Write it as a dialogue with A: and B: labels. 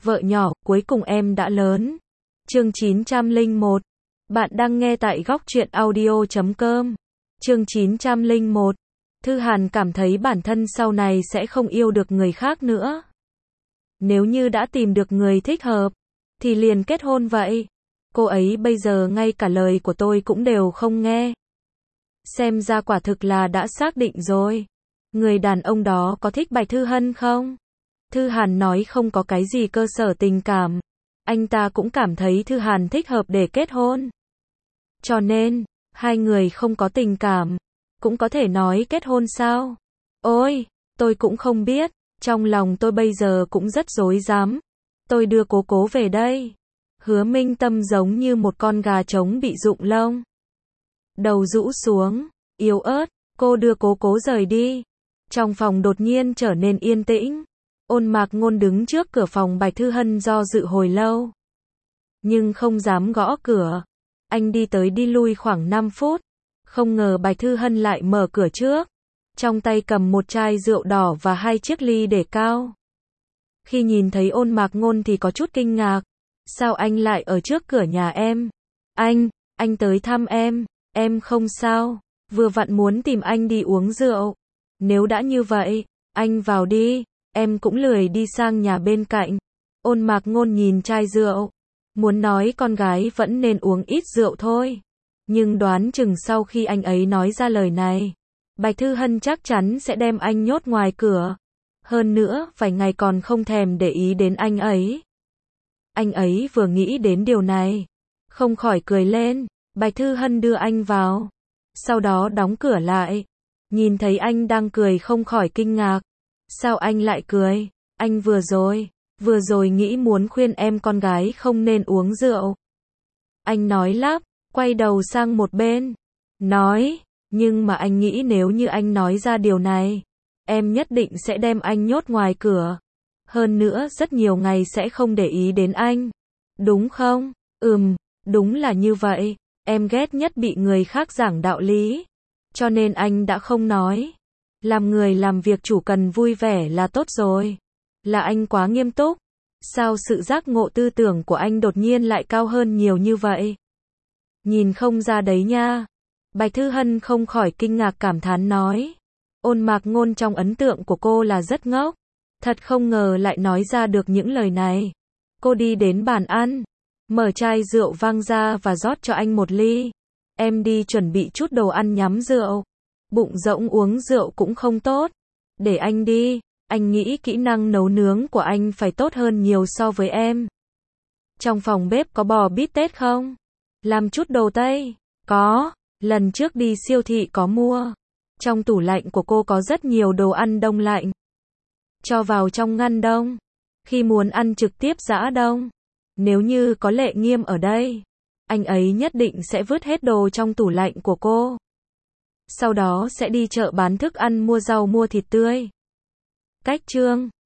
A: Vợ nhỏ, cuối cùng em đã lớn. Chương 901. Bạn đang nghe tại góc truyện audio.com. Chương 901. Thư Hàn cảm thấy bản thân sau này sẽ không yêu được người khác nữa. Nếu như đã tìm được người thích hợp, thì liền kết hôn vậy. Cô ấy bây giờ ngay cả lời của tôi cũng đều không nghe. Xem ra quả thực là đã xác định rồi. Người đàn ông đó có thích Bạch Thư Hân không? Thư Hàn nói không có cái gì cơ sở tình cảm. Anh ta cũng cảm thấy Thư Hàn thích hợp để kết hôn. Cho nên, hai người không có tình cảm. Cũng có thể nói kết hôn sao? Ôi, tôi cũng không biết. Trong lòng tôi bây giờ cũng rất rối rắm. Tôi đưa Cố Cố về đây. Hứa Minh Tâm giống như một con gà trống bị rụng lông. Đầu rũ xuống, yếu ớt, cô đưa Cố Cố rời đi. Trong phòng đột nhiên trở nên yên tĩnh. Ôn Mạc Ngôn đứng trước cửa phòng Bạch Thư Hân do dự hồi lâu. Nhưng không dám gõ cửa. Anh đi tới đi lui khoảng 5 phút. Không ngờ Bạch Thư Hân lại mở cửa trước. Trong tay cầm một chai rượu đỏ và 2 chiếc ly để cao. Khi nhìn thấy Ôn Mạc Ngôn thì có chút kinh ngạc. Sao anh lại ở trước cửa nhà em? Anh tới thăm em không sao. Vừa vặn muốn tìm anh đi uống rượu. Nếu đã như vậy, anh vào đi. Em cũng lười đi sang nhà bên cạnh. Ôn Mạc Ngôn nhìn chai rượu. Muốn nói con gái vẫn nên uống ít rượu thôi. Nhưng đoán chừng sau khi anh ấy nói ra lời này, Bạch Thư Hân chắc chắn sẽ đem anh nhốt ngoài cửa. Hơn nữa, vài ngày còn không thèm để ý đến anh ấy. Anh ấy vừa nghĩ đến điều này, không khỏi cười lên. Bạch Thư Hân đưa anh vào. Sau đó đóng cửa lại. Nhìn thấy anh đang cười không khỏi kinh ngạc. Sao anh lại cười? Anh vừa rồi nghĩ muốn khuyên em con gái không nên uống rượu. Anh nói lắp, quay đầu sang một bên. Nói, nhưng mà anh nghĩ nếu như anh nói ra điều này, em nhất định sẽ đem anh nhốt ngoài cửa. Hơn nữa rất nhiều ngày sẽ không để ý đến anh. Đúng không? Đúng là như vậy. Em ghét nhất bị người khác giảng đạo lý. Cho nên anh đã không nói. Làm người làm việc chủ cần vui vẻ là tốt rồi. Là anh quá nghiêm túc. Sao sự giác ngộ tư tưởng của anh đột nhiên lại cao hơn nhiều như vậy? Nhìn không ra đấy nha. Bạch Thư Hân không khỏi kinh ngạc cảm thán nói. Ôn Mạc Ngôn trong ấn tượng của cô là rất ngốc. Thật không ngờ lại nói ra được những lời này. Cô đi đến bàn ăn. Mở chai rượu vang ra và rót cho anh một ly. Em đi chuẩn bị chút đồ ăn nhắm rượu. Bụng rỗng uống rượu cũng không tốt. Để anh đi. Anh nghĩ kỹ năng nấu nướng của anh phải tốt hơn nhiều so với em. Trong phòng bếp có bò bít tết không? Làm chút đồ Tây. Có. Lần trước đi siêu thị có mua. Trong tủ lạnh của cô có rất nhiều đồ ăn đông lạnh. Cho vào trong ngăn đông. Khi muốn ăn trực tiếp giã đông. Nếu như có Lệ Nghiêm ở đây, anh ấy nhất định sẽ vứt hết đồ trong tủ lạnh của cô. Sau đó sẽ đi chợ bán thức ăn mua rau mua thịt tươi. Cách chương